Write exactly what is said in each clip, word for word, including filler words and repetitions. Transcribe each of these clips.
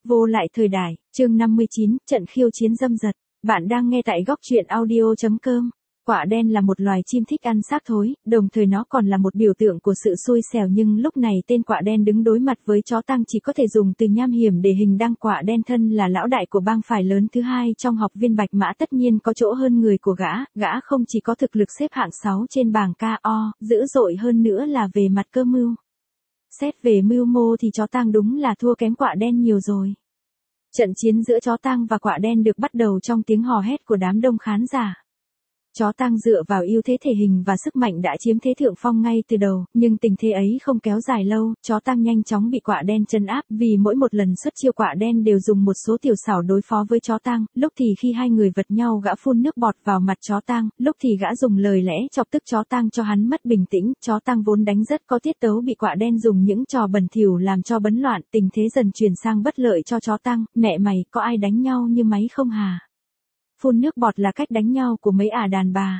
Vô lại thời đại, chương năm mươi chín, trận khiêu chiến dâm dật. Bạn đang nghe tại góc truyện audio chấm com. Quạ đen là một loài chim thích ăn xác thối, đồng thời nó còn là một biểu tượng của sự xui xẻo, nhưng lúc này tên quạ đen đứng đối mặt với chó tăng chỉ có thể dùng từ nham hiểm để hình đăng. Quạ đen thân là lão đại của bang phái lớn thứ hai trong học viên Bạch Mã, tất nhiên có chỗ hơn người của gã, gã không chỉ có thực lực xếp hạng sáu trên bảng ca o, dữ dội hơn nữa là về mặt cơ mưu. Xét về mưu mô thì chó tang đúng là thua kém quạ đen nhiều rồi. Trận chiến giữa chó tang và quạ đen được bắt đầu trong tiếng hò hét của đám đông khán giả. Chó tang dựa vào ưu thế thể hình và sức mạnh đã chiếm thế thượng phong ngay từ đầu, nhưng tình thế ấy không kéo dài lâu, chó tang nhanh chóng bị quạ đen trấn áp, vì mỗi một lần xuất chiêu quạ đen đều dùng một số tiểu xảo đối phó với chó tang, lúc thì khi hai người vật nhau gã phun nước bọt vào mặt chó tang, lúc thì gã dùng lời lẽ chọc tức chó tang cho hắn mất bình tĩnh. Chó tang vốn đánh rất có tiết tấu bị quạ đen dùng những trò bẩn thỉu làm cho bấn loạn, tình thế dần chuyển sang bất lợi cho chó tang. Mẹ mày, có ai đánh nhau như máy không hà? Phun nước bọt là cách đánh nhau của mấy ả đàn bà.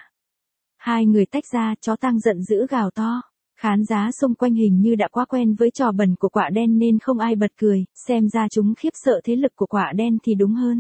Hai người tách ra, chó tang giận dữ gào to. Khán giả xung quanh hình như đã quá quen với trò bẩn của quạ đen nên không ai bật cười, xem ra chúng khiếp sợ thế lực của quạ đen thì đúng hơn.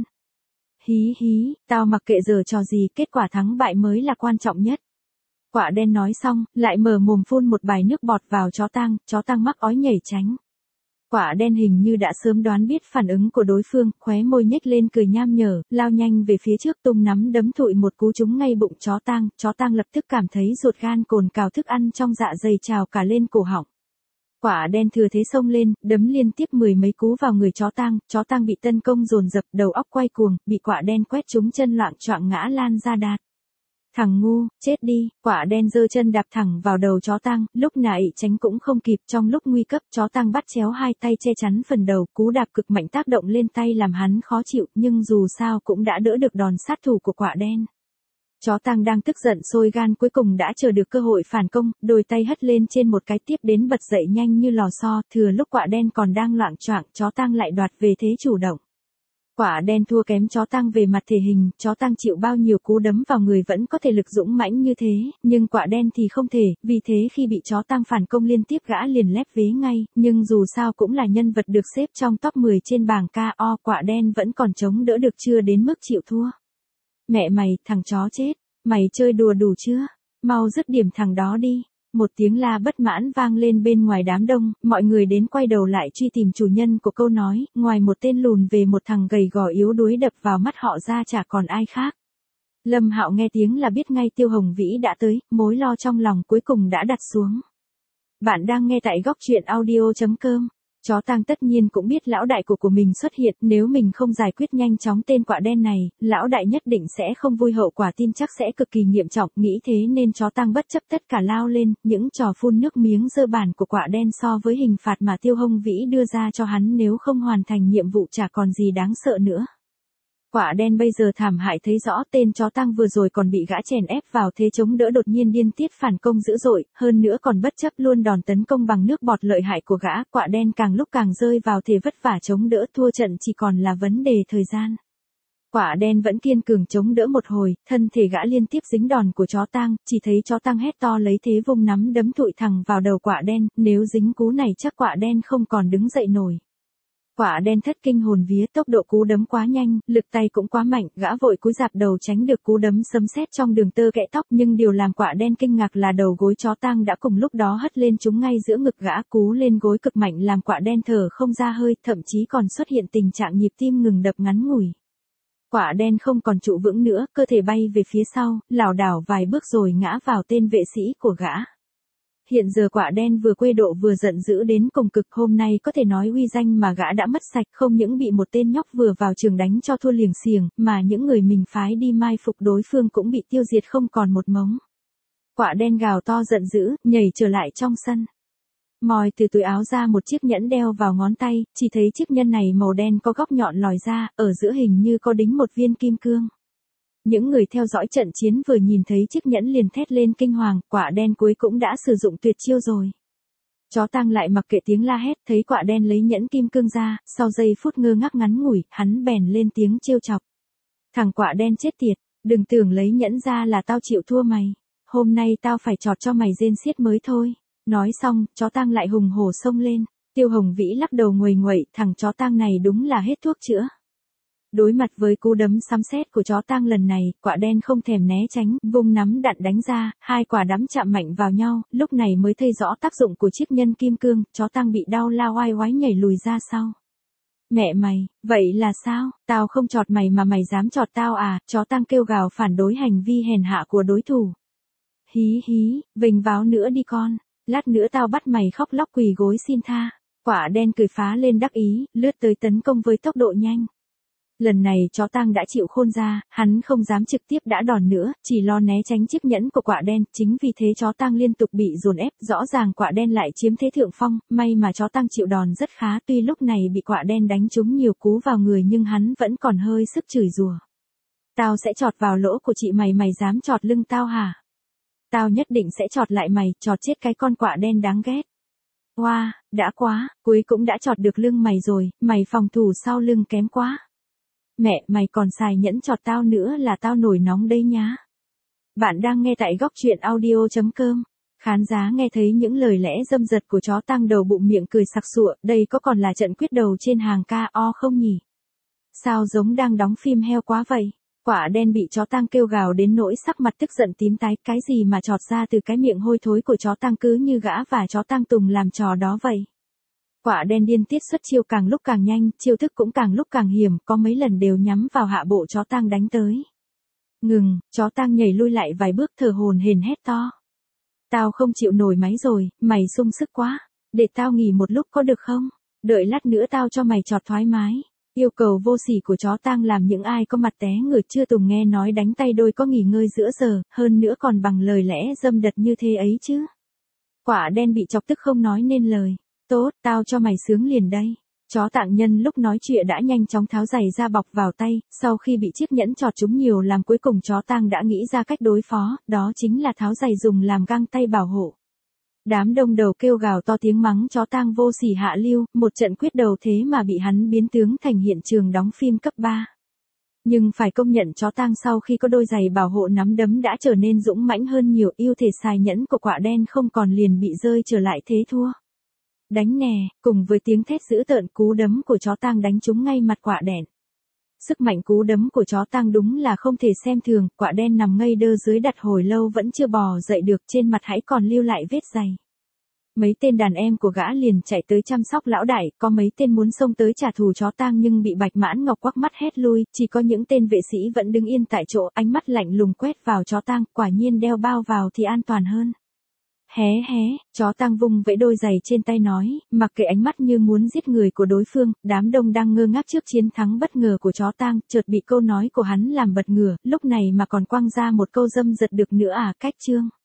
Hí hí, tao mặc kệ giờ trò gì, kết quả thắng bại mới là quan trọng nhất. Quạ đen nói xong, lại mở mồm phun một bài nước bọt vào chó tang, chó tang mắc ói nhảy tránh. Quạ đen hình như đã sớm đoán biết phản ứng của đối phương, khóe môi nhếch lên cười nham nhở, lao nhanh về phía trước tung nắm đấm thụi một cú trúng ngay bụng chó tang. Chó tang lập tức cảm thấy ruột gan cồn cào, thức ăn trong dạ dày trào cả lên cổ họng. Quạ đen thừa thế xông lên, đấm liên tiếp mười mấy cú vào người chó tang, chó tang bị tấn công dồn dập, đầu óc quay cuồng, bị quạ đen quét trúng chân loạng choạng ngã lan ra đạt. Thằng ngu, chết đi. Quạ đen giơ chân đạp thẳng vào đầu chó tang, lúc nãy tránh cũng không kịp, trong lúc nguy cấp chó tang bắt chéo hai tay che chắn phần đầu, cú đạp cực mạnh tác động lên tay làm hắn khó chịu, nhưng dù sao cũng đã đỡ được đòn sát thủ của quạ đen. Chó tang đang tức giận sôi gan cuối cùng đã chờ được cơ hội phản công, đôi tay hất lên trên một cái tiếp đến bật dậy nhanh như lò xo, thừa lúc quạ đen còn đang loạng choạng, chó tang lại đoạt về thế chủ động. Quạ đen thua kém chó tang về mặt thể hình, chó tang chịu bao nhiêu cú đấm vào người vẫn có thể lực dũng mãnh như thế, nhưng quạ đen thì không thể, vì thế khi bị chó tang phản công liên tiếp gã liền lép vế ngay, nhưng dù sao cũng là nhân vật được xếp trong top mười trên bảng ca o, quạ đen vẫn còn chống đỡ được, chưa đến mức chịu thua. Mẹ mày, thằng chó chết, mày chơi đùa đủ chưa? Mau dứt điểm thằng đó đi. Một tiếng la bất mãn vang lên bên ngoài đám đông, mọi người đến quay đầu lại truy tìm chủ nhân của câu nói, ngoài một tên lùn về một thằng gầy gò yếu đuối đập vào mắt họ ra chả còn ai khác. Lâm Hạo nghe tiếng là biết ngay Tiêu Hồng Vĩ đã tới, mối lo trong lòng cuối cùng đã đặt xuống. Bạn đang nghe tại góc truyện audio chấm com. Chó tang tất nhiên cũng biết lão đại của của mình xuất hiện, nếu mình không giải quyết nhanh chóng tên quạ đen này, lão đại nhất định sẽ không vui, hậu quả tin chắc sẽ cực kỳ nghiêm trọng, nghĩ thế nên chó tang bất chấp tất cả lao lên, những trò phun nước miếng dơ bản của quạ đen so với hình phạt mà Tiêu Hồng Vĩ đưa ra cho hắn nếu không hoàn thành nhiệm vụ chả còn gì đáng sợ nữa. Quạ đen bây giờ thảm hại thấy rõ, tên chó tang vừa rồi còn bị gã chèn ép vào thế chống đỡ, đột nhiên điên tiết phản công dữ dội, hơn nữa còn bất chấp luôn đòn tấn công bằng nước bọt lợi hại của gã. Quạ đen càng lúc càng rơi vào thế vất vả chống đỡ, thua trận chỉ còn là vấn đề thời gian. Quạ đen vẫn kiên cường chống đỡ một hồi, thân thể gã liên tiếp dính đòn của chó tang, chỉ thấy chó tang hét to lấy thế vung nắm đấm thụi thẳng vào đầu quạ đen, nếu dính cú này chắc quạ đen không còn đứng dậy nổi. Quạ đen thất kinh hồn vía, tốc độ cú đấm quá nhanh, lực tay cũng quá mạnh, gã vội cúi rạp đầu tránh được cú đấm sấm sét trong đường tơ kẽ tóc, nhưng điều làm quạ đen kinh ngạc là đầu gối chó tang đã cùng lúc đó hất lên trúng ngay giữa ngực gã, cú lên gối cực mạnh làm quạ đen thở không ra hơi, thậm chí còn xuất hiện tình trạng nhịp tim ngừng đập ngắn ngủi. Quạ đen không còn trụ vững nữa, cơ thể bay về phía sau, lảo đảo vài bước rồi ngã vào tên vệ sĩ của gã. Hiện giờ quạ đen vừa quê độ vừa giận dữ đến cùng cực, hôm nay có thể nói uy danh mà gã đã mất sạch, không những bị một tên nhóc vừa vào trường đánh cho thua liềng xiềng, mà những người mình phái đi mai phục đối phương cũng bị tiêu diệt không còn một mống. Quạ đen gào to giận dữ, nhảy trở lại trong sân. Moi từ túi áo ra một chiếc nhẫn đeo vào ngón tay, chỉ thấy chiếc nhẫn này màu đen có góc nhọn lòi ra, ở giữa hình như có đính một viên kim cương. Những người theo dõi trận chiến vừa nhìn thấy chiếc nhẫn liền thét lên kinh hoàng, quạ đen cuối cũng đã sử dụng tuyệt chiêu rồi. Chó tang lại mặc kệ tiếng la hét, thấy quạ đen lấy nhẫn kim cương ra, sau giây phút ngơ ngác ngắn ngủi, hắn bèn lên tiếng trêu chọc. Thằng quạ đen chết tiệt, đừng tưởng lấy nhẫn ra là tao chịu thua mày, hôm nay tao phải chọt cho mày rên xiết mới thôi. Nói xong, chó tang lại hùng hổ xông lên. Tiêu Hồng Vĩ lắc đầu nguầy nguậy, thằng chó tang này đúng là hết thuốc chữa. Đối mặt với cú đấm sấm sét của chó tang lần này, Quạ Đen không thèm né tránh, vung nắm đạn đánh ra, hai quả đấm chạm mạnh vào nhau, lúc này mới thấy rõ tác dụng của chiếc nhân kim cương, chó tang bị đau la oai oái nhảy lùi ra sau. Mẹ mày, vậy là sao, tao không chọt mày mà mày dám chọt tao à, chó tang kêu gào phản đối hành vi hèn hạ của đối thủ. Hí hí, vênh váo nữa đi con, lát nữa tao bắt mày khóc lóc quỳ gối xin tha. Quạ Đen cười phá lên đắc ý, lướt tới tấn công với tốc độ nhanh. Lần này chó tang đã chịu khôn ra, hắn không dám trực tiếp đã đòn nữa, chỉ lo né tránh chiếc nhẫn của Quạ Đen, chính vì thế chó tang liên tục bị dồn ép, rõ ràng Quạ Đen lại chiếm thế thượng phong, may mà chó tang chịu đòn rất khá, tuy lúc này bị Quạ Đen đánh trúng nhiều cú vào người nhưng hắn vẫn còn hơi sức chửi rủa. Tao sẽ chọt vào lỗ của chị mày, mày dám chọt lưng tao hả? Tao nhất định sẽ chọt lại mày, chọt chết cái con Quạ Đen đáng ghét. Wow, đã quá, cuối cũng đã chọt được lưng mày rồi, mày phòng thủ sau lưng kém quá. Mẹ, mày còn xài nhẫn chọt tao nữa là tao nổi nóng đây nhá. Bạn đang nghe tại góc truyện audio chấm com. Khán giả nghe thấy những lời lẽ dâm dật của chó tang đầu bụng miệng cười sặc sụa, đây có còn là trận quyết đầu trên hàng ca o không nhỉ? Sao giống đang đóng phim heo quá vậy? Quạ Đen bị chó tang kêu gào đến nỗi sắc mặt tức giận tím tái, cái gì mà chọt ra từ cái miệng hôi thối của chó tang cứ như gã và chó tang tùng làm trò đó vậy. Quạ Đen điên tiết xuất chiêu càng lúc càng nhanh, chiêu thức cũng càng lúc càng hiểm, có mấy lần đều nhắm vào hạ bộ chó tang đánh tới. Ngừng, chó tang nhảy lui lại vài bước thở hổn hển hét to. Tao không chịu nổi máy rồi, mày sung sức quá, để tao nghỉ một lúc có được không? Đợi lát nữa tao cho mày chọt thoải mái. Yêu cầu vô sỉ của chó tang làm những ai có mặt té ngửa chưa từng nghe nói đánh tay đôi có nghỉ ngơi giữa giờ, hơn nữa còn bằng lời lẽ dâm đật như thế ấy chứ. Quạ Đen bị chọc tức không nói nên lời. Tốt, tao cho mày sướng liền đây. Chó tang nhân lúc nói chuyện đã nhanh chóng tháo giày ra bọc vào tay, sau khi bị chiếc nhẫn chọt trúng nhiều làm cuối cùng chó tang đã nghĩ ra cách đối phó, đó chính là tháo giày dùng làm găng tay bảo hộ. Đám đông đầu kêu gào to tiếng mắng chó tang vô sỉ hạ lưu, một trận quyết đầu thế mà bị hắn biến tướng thành hiện trường đóng phim cấp ba. Nhưng phải công nhận chó tang sau khi có đôi giày bảo hộ nắm đấm đã trở nên dũng mãnh hơn nhiều, ưu thể xài nhẫn của Quạ Đen không còn liền bị rơi trở lại thế thua. Đánh nè, cùng với tiếng thét dữ tợn cú đấm của chó tang đánh trúng ngay mặt Quạ Đen. Sức mạnh cú đấm của chó tang đúng là không thể xem thường, Quạ Đen nằm ngây đơ dưới đặt hồi lâu vẫn chưa bò dậy được, trên mặt hãy còn lưu lại vết giày. Mấy tên đàn em của gã liền chạy tới chăm sóc lão đại, có mấy tên muốn xông tới trả thù chó tang nhưng bị Bạch Mãn Ngọc quắc mắt hét lui, chỉ có những tên vệ sĩ vẫn đứng yên tại chỗ, ánh mắt lạnh lùng quét vào chó tang, quả nhiên đeo bao vào thì an toàn hơn. Hé hé, chó tang vung vẫy đôi giày trên tay nói, mặc kệ ánh mắt như muốn giết người của đối phương, đám đông đang ngơ ngác trước chiến thắng bất ngờ của chó tang, chợt bị câu nói của hắn làm bật ngửa, lúc này mà còn quăng ra một câu dâm dật được nữa à, cách chương.